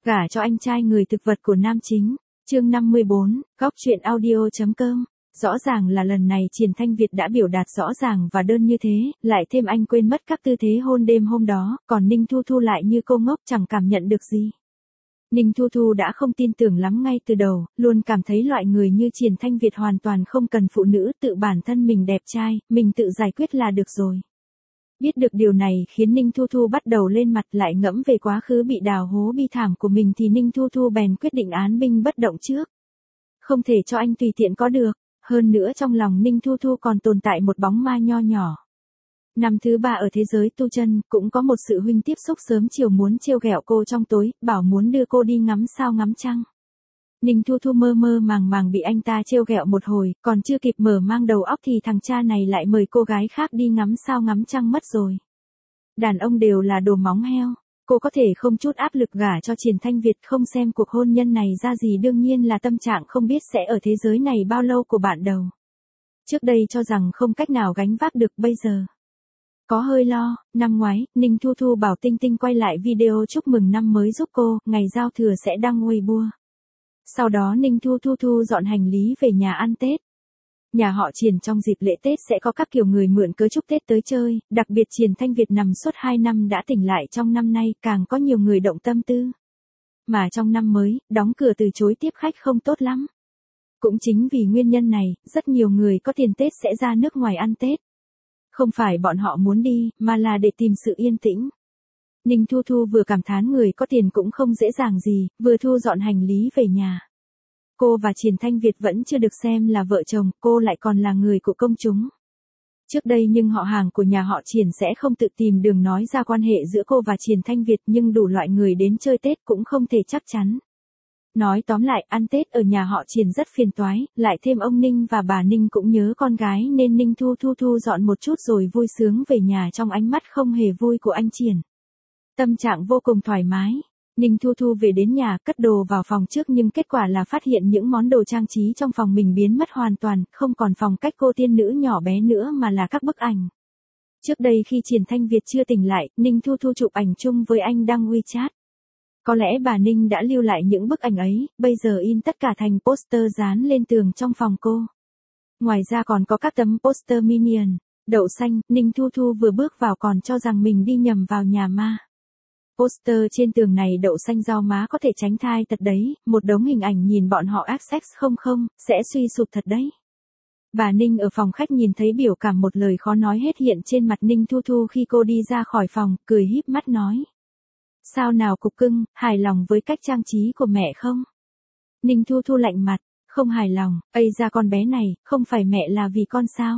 Gả cho anh trai người thực vật của nam chính. Chương 54, góc truyện audio.com. Rõ ràng là lần này Triển Thanh Việt đã biểu đạt rõ ràng và đơn như thế, lại thêm anh quên mất các tư thế hôn đêm hôm đó, còn Ninh Thu Thu lại như cô ngốc chẳng cảm nhận được gì. Ninh Thu Thu đã không tin tưởng lắm ngay từ đầu, luôn cảm thấy loại người như Triển Thanh Việt hoàn toàn không cần phụ nữ, tự bản thân mình đẹp trai, mình tự giải quyết là được rồi. Biết được điều này khiến Ninh Thu Thu bắt đầu lên mặt, lại ngẫm về quá khứ bị đào hố bi thảm của mình thì Ninh Thu Thu bèn quyết định án binh bất động trước. Không thể cho anh tùy tiện có được, hơn nữa trong lòng Ninh Thu Thu còn tồn tại một bóng ma nho nhỏ. Năm thứ 3 ở thế giới tu chân, cũng có một sự huynh tiếp xúc sớm chiều muốn trêu ghẹo cô trong tối, bảo muốn đưa cô đi ngắm sao ngắm trăng. Ninh Thu Thu mơ mơ màng màng bị anh ta trêu ghẹo một hồi, còn chưa kịp mở mang đầu óc thì thằng cha này lại mời cô gái khác đi ngắm sao ngắm trăng mất rồi. Đàn ông đều là đồ móng heo, cô có thể không chút áp lực gả cho Triển Thanh Việt, không xem cuộc hôn nhân này ra gì, đương nhiên là tâm trạng không biết sẽ ở thế giới này bao lâu của bạn đầu. Trước đây cho rằng không cách nào gánh vác được, bây giờ có hơi lo. Năm ngoái, Ninh Thu Thu bảo Tinh Tinh quay lại video chúc mừng năm mới giúp cô, ngày giao thừa sẽ đăng Weibo. Sau đó Ninh Thu Thu dọn hành lý về nhà ăn Tết. Nhà họ Triển trong dịp lễ Tết sẽ có các kiểu người mượn cớ chúc Tết tới chơi, đặc biệt Triển Thanh Việt nằm suốt 2 năm đã tỉnh lại trong năm nay, càng có nhiều người động tâm tư. Mà trong năm mới, đóng cửa từ chối tiếp khách không tốt lắm. Cũng chính vì nguyên nhân này, rất nhiều người có tiền Tết sẽ ra nước ngoài ăn Tết. Không phải bọn họ muốn đi, mà là để tìm sự yên tĩnh. Ninh Thu Thu vừa cảm thán người có tiền cũng không dễ dàng gì, vừa thu dọn hành lý về nhà. Cô và Triển Thanh Việt vẫn chưa được xem là vợ chồng, cô lại còn là người của công chúng. Trước đây nhưng họ hàng của nhà họ Triển sẽ không tự tìm đường nói ra quan hệ giữa cô và Triển Thanh Việt, nhưng đủ loại người đến chơi Tết cũng không thể chắc chắn. Nói tóm lại, ăn Tết ở nhà họ Triển rất phiền toái, lại thêm ông Ninh và bà Ninh cũng nhớ con gái nên Ninh Thu dọn một chút rồi vui sướng về nhà trong ánh mắt không hề vui của anh Triển. Tâm trạng vô cùng thoải mái. Ninh Thu Thu về đến nhà, cất đồ vào phòng trước nhưng kết quả là phát hiện những món đồ trang trí trong phòng mình biến mất hoàn toàn, không còn phong cách cô tiên nữ nhỏ bé nữa mà là các bức ảnh. Trước đây khi Triển Thanh Việt chưa tỉnh lại, Ninh Thu Thu chụp ảnh chung với anh đăng WeChat. Có lẽ bà Ninh đã lưu lại những bức ảnh ấy, bây giờ in tất cả thành poster dán lên tường trong phòng cô. Ngoài ra còn có các tấm poster Minion, đậu xanh. Ninh Thu Thu vừa bước vào còn cho rằng mình đi nhầm vào nhà ma. Poster trên tường này đậu xanh rau má có thể tránh thai thật đấy, một đống hình ảnh nhìn bọn họ access không, sẽ suy sụp thật đấy. Bà Ninh ở phòng khách nhìn thấy biểu cảm một lời khó nói hết hiện trên mặt Ninh Thu Thu khi cô đi ra khỏi phòng, cười híp mắt nói. Sao nào cục cưng, hài lòng với cách trang trí của mẹ không? Ninh Thu Thu lạnh mặt, không hài lòng, ây ra con bé này, không phải mẹ là vì con sao?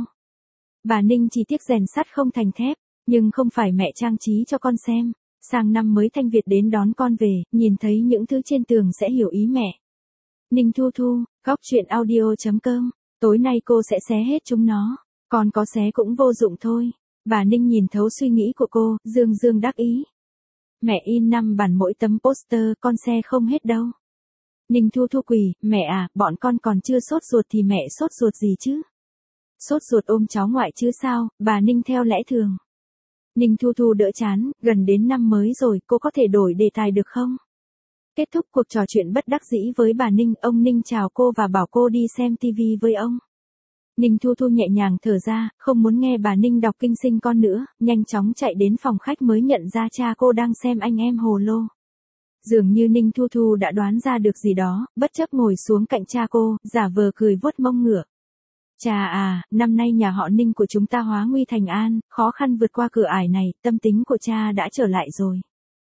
Bà Ninh chỉ tiếc rèn sắt không thành thép, nhưng không phải mẹ trang trí cho con xem. Sang năm mới Thanh Việt đến đón con về, nhìn thấy những thứ trên tường sẽ hiểu ý mẹ. Ninh Thu Thu, góc truyện audio.com, tối nay cô sẽ xé hết chúng nó, còn có xé cũng vô dụng thôi. Bà Ninh nhìn thấu suy nghĩ của cô, dương đắc ý. Mẹ in 5 bản mỗi tấm poster, con xe không hết đâu. Ninh Thu Thu quỳ, mẹ à, bọn con còn chưa sốt ruột thì mẹ sốt ruột gì chứ? Sốt ruột ôm cháu ngoại chứ sao, bà Ninh theo lẽ thường. Ninh Thu Thu đỡ chán, gần đến năm mới rồi, cô có thể đổi đề tài được không? Kết thúc cuộc trò chuyện bất đắc dĩ với bà Ninh, ông Ninh chào cô và bảo cô đi xem TV với ông. Ninh Thu Thu nhẹ nhàng thở ra, không muốn nghe bà Ninh đọc kinh sinh con nữa, nhanh chóng chạy đến phòng khách mới nhận ra cha cô đang xem anh em hồ lô. Dường như Ninh Thu Thu đã đoán ra được gì đó, bất chấp ngồi xuống cạnh cha cô, giả vờ cười vuốt mông ngựa. Cha à, năm nay nhà họ Ninh của chúng ta hóa nguy thành an, khó khăn vượt qua cửa ải này, tâm tính của cha đã trở lại rồi.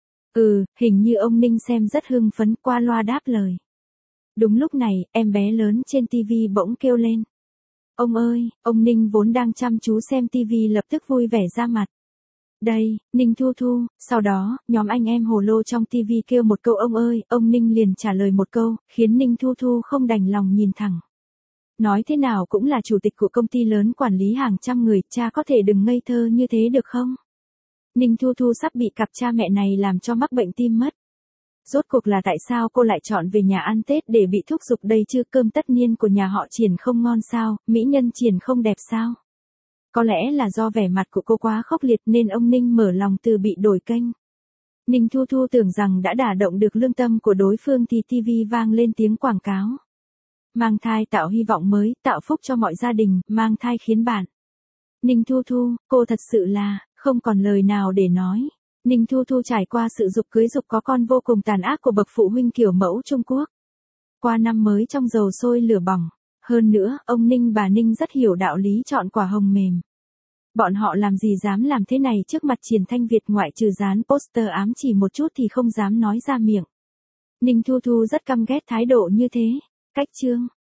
Hình như ông Ninh xem rất hưng phấn, qua loa đáp lời. Đúng lúc này, em bé lớn trên TV bỗng kêu lên. Ông ơi, ông Ninh vốn đang chăm chú xem TV lập tức vui vẻ ra mặt. Đây, Ninh Thu Thu, sau đó, nhóm anh em hồ lô trong TV kêu một câu ông ơi, ông Ninh liền trả lời một câu, khiến Ninh Thu Thu không đành lòng nhìn thẳng. Nói thế nào cũng là chủ tịch của công ty lớn quản lý hàng trăm người, cha có thể đừng ngây thơ như thế được không? Ninh Thu Thu sắp bị cặp cha mẹ này làm cho mắc bệnh tim mất. Rốt cuộc là tại sao cô lại chọn về nhà ăn Tết để bị thúc giục đây chứ, cơm tất niên của nhà họ Triển không ngon sao, mỹ nhân Triển không đẹp sao? Có lẽ là do vẻ mặt của cô quá khốc liệt nên ông Ninh mở lòng từ bị đổi kênh. Ninh Thu Thu tưởng rằng đã đả động được lương tâm của đối phương thì TV vang lên tiếng quảng cáo. Mang thai tạo hy vọng mới, tạo phúc cho mọi gia đình, mang thai khiến bạn. Ninh Thu Thu, cô thật sự là, không còn lời nào để nói. Ninh Thu Thu trải qua sự dục cưới dục có con vô cùng tàn ác của bậc phụ huynh kiểu mẫu Trung Quốc. Qua năm mới trong dầu sôi lửa bỏng. Hơn nữa, ông Ninh bà Ninh rất hiểu đạo lý chọn quả hồng mềm. Bọn họ làm gì dám làm thế này trước mặt Triển Thanh Việt, ngoại trừ dán poster ám chỉ một chút thì không dám nói ra miệng. Ninh Thu Thu rất căm ghét thái độ như thế. Cách chương